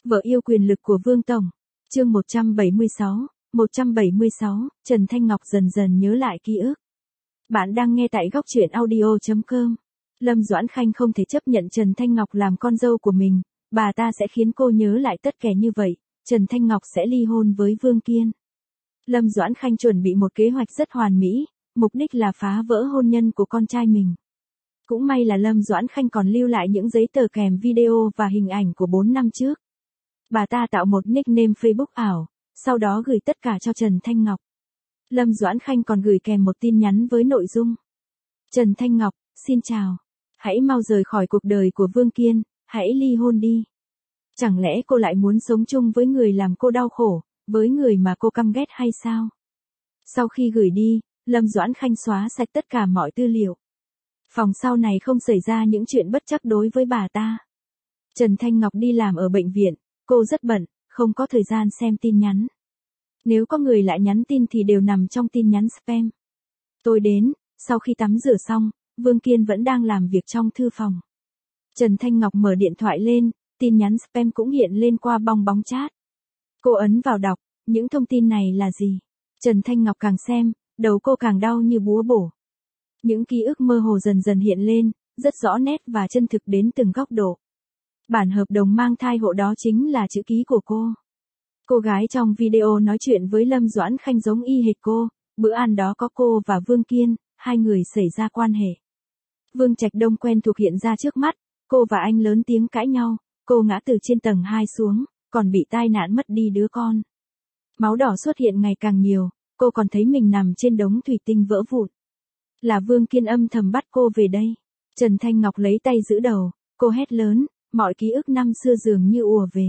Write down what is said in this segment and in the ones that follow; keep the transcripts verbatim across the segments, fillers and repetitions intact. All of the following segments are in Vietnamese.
Vợ yêu quyền lực của Vương Tổng. Chương một trăm bảy mươi sáu, một trăm bảy mươi sáu, Trần Thanh Ngọc dần dần nhớ lại ký ức. Bạn đang nghe tại góc truyện audio chấm com. Lâm Doãn Khanh không thể chấp nhận Trần Thanh Ngọc làm con dâu của mình, bà ta sẽ khiến cô nhớ lại tất cả như vậy, Trần Thanh Ngọc sẽ ly hôn với Vương Kiên. Lâm Doãn Khanh chuẩn bị một kế hoạch rất hoàn mỹ, mục đích là phá vỡ hôn nhân của con trai mình. Cũng may là Lâm Doãn Khanh còn lưu lại những giấy tờ kèm video và hình ảnh của bốn năm trước. Bà ta tạo một nickname Facebook ảo, sau đó gửi tất cả cho Trần Thanh Ngọc. Lâm Doãn Khanh còn gửi kèm một tin nhắn với nội dung: Trần Thanh Ngọc, xin chào. Hãy mau rời khỏi cuộc đời của Vương Kiên, hãy ly hôn đi. Chẳng lẽ cô lại muốn sống chung với người làm cô đau khổ, với người mà cô căm ghét hay sao? Sau khi gửi đi, Lâm Doãn Khanh xóa sạch tất cả mọi tư liệu. Phòng sau này không xảy ra những chuyện bất trắc đối với bà ta. Trần Thanh Ngọc đi làm ở bệnh viện, cô rất bận, không có thời gian xem tin nhắn. Nếu có người lại nhắn tin thì đều nằm trong tin nhắn spam. Tôi đến, sau khi tắm rửa xong, Vương Kiên vẫn đang làm việc trong thư phòng. Trần Thanh Ngọc mở điện thoại lên, tin nhắn spam cũng hiện lên qua bong bóng chat. Cô ấn vào đọc, những thông tin này là gì? Trần Thanh Ngọc càng xem, đầu cô càng đau như búa bổ. Những ký ức mơ hồ dần dần hiện lên, rất rõ nét và chân thực đến từng góc độ. Bản hợp đồng mang thai hộ đó chính là chữ ký của cô. Cô gái trong video nói chuyện với Lâm Doãn Khanh giống y hệt cô, bữa ăn đó có cô và Vương Kiên, hai người xảy ra quan hệ. Vương Trạch Đông quen thuộc hiện ra trước mắt, cô và anh lớn tiếng cãi nhau, cô ngã từ trên tầng hai xuống, còn bị tai nạn mất đi đứa con. Máu đỏ xuất hiện ngày càng nhiều, cô còn thấy mình nằm trên đống thủy tinh vỡ vụn. Là Vương Kiên âm thầm bắt cô về đây. Trần Thanh Ngọc lấy tay giữ đầu, cô hét lớn, mọi ký ức năm xưa dường như ùa về.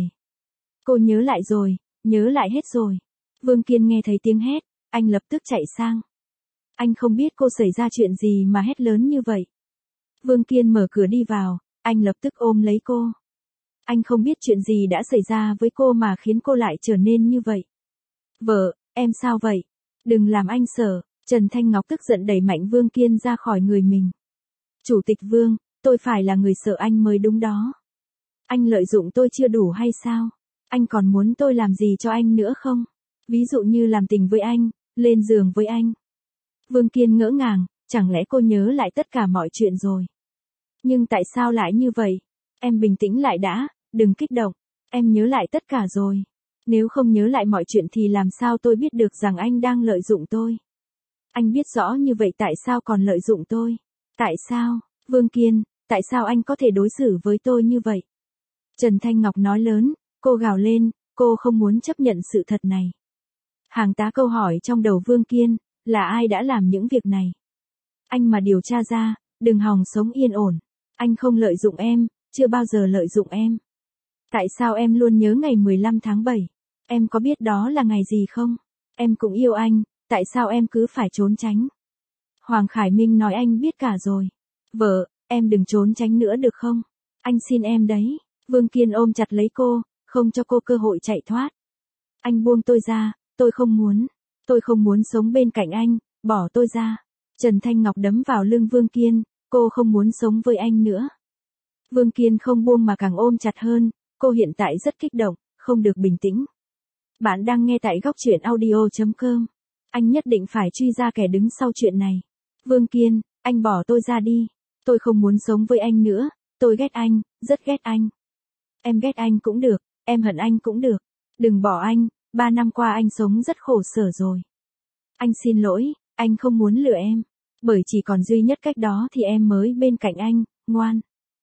Cô nhớ lại rồi, nhớ lại hết rồi. Vương Kiên nghe thấy tiếng hét, anh lập tức chạy sang. Anh không biết cô xảy ra chuyện gì mà hét lớn như vậy. Vương Kiên mở cửa đi vào, anh lập tức ôm lấy cô. Anh không biết chuyện gì đã xảy ra với cô mà khiến cô lại trở nên như vậy. Vợ, em sao vậy? Đừng làm anh sợ. Trần Thanh Ngọc tức giận đẩy mạnh Vương Kiên ra khỏi người mình. Chủ tịch Vương, tôi phải là người sợ anh mới đúng đó. Anh lợi dụng tôi chưa đủ hay sao? Anh còn muốn tôi làm gì cho anh nữa không? Ví dụ như làm tình với anh, lên giường với anh. Vương Kiên ngỡ ngàng, chẳng lẽ cô nhớ lại tất cả mọi chuyện rồi? Nhưng tại sao lại như vậy? Em bình tĩnh lại đã, đừng kích động. Em nhớ lại tất cả rồi. Nếu không nhớ lại mọi chuyện thì làm sao tôi biết được rằng anh đang lợi dụng tôi? Anh biết rõ như vậy tại sao còn lợi dụng tôi? Tại sao, Vương Kiên, tại sao anh có thể đối xử với tôi như vậy? Trần Thanh Ngọc nói lớn, cô gào lên, cô không muốn chấp nhận sự thật này. Hàng tá câu hỏi trong đầu Vương Kiên, là ai đã làm những việc này? Anh mà điều tra ra, đừng hòng sống yên ổn. Anh không lợi dụng em, chưa bao giờ lợi dụng em. Tại sao em luôn nhớ ngày mười lăm tháng bảy? Em có biết đó là ngày gì không? Em cũng yêu anh, tại sao em cứ phải trốn tránh? Hoàng Khải Minh nói anh biết cả rồi. Vợ, em đừng trốn tránh nữa được không? Anh xin em đấy. Vương Kiên ôm chặt lấy cô, không cho cô cơ hội chạy thoát. Anh buông tôi ra, tôi không muốn. Tôi không muốn sống bên cạnh anh, bỏ tôi ra. Trần Thanh Ngọc đấm vào lưng Vương Kiên, cô không muốn sống với anh nữa. Vương Kiên không buông mà càng ôm chặt hơn, cô hiện tại rất kích động, không được bình tĩnh. Bạn đang nghe tại góc truyện audio chấm com. Anh nhất định phải truy ra kẻ đứng sau chuyện này. Vương Kiên, anh bỏ tôi ra đi. Tôi không muốn sống với anh nữa, tôi ghét anh, rất ghét anh. Em ghét anh cũng được, em hận anh cũng được. Đừng bỏ anh, ba năm qua anh sống rất khổ sở rồi. Anh xin lỗi, anh không muốn lừa em. Bởi chỉ còn duy nhất cách đó thì em mới bên cạnh anh, ngoan.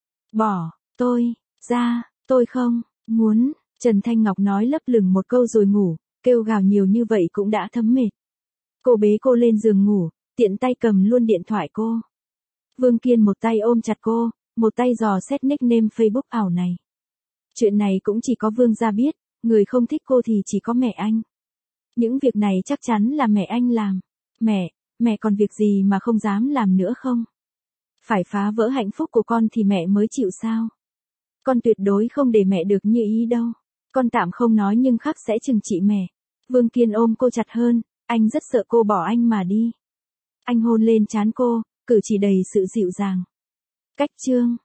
Bỏ, tôi, ra, tôi không, muốn. Trần Thanh Ngọc nói lấp lửng một câu rồi ngủ, kêu gào nhiều như vậy cũng đã thấm mệt. Cô bế cô lên giường ngủ, tiện tay cầm luôn điện thoại cô. Vương Kiên một tay ôm chặt cô, một tay dò xét nickname Facebook ảo này. Chuyện này cũng chỉ có Vương gia biết, người không thích cô thì chỉ có mẹ anh. Những việc này chắc chắn là mẹ anh làm. Mẹ, mẹ còn việc gì mà không dám làm nữa không? Phải phá vỡ hạnh phúc của con thì mẹ mới chịu sao? Con tuyệt đối không để mẹ được như ý đâu. Con tạm không nói nhưng khắc sẽ trừng trị mẹ. Vương Kiên ôm cô chặt hơn, anh rất sợ cô bỏ anh mà đi. Anh hôn lên trán cô, cử chỉ đầy sự dịu dàng. Cách chương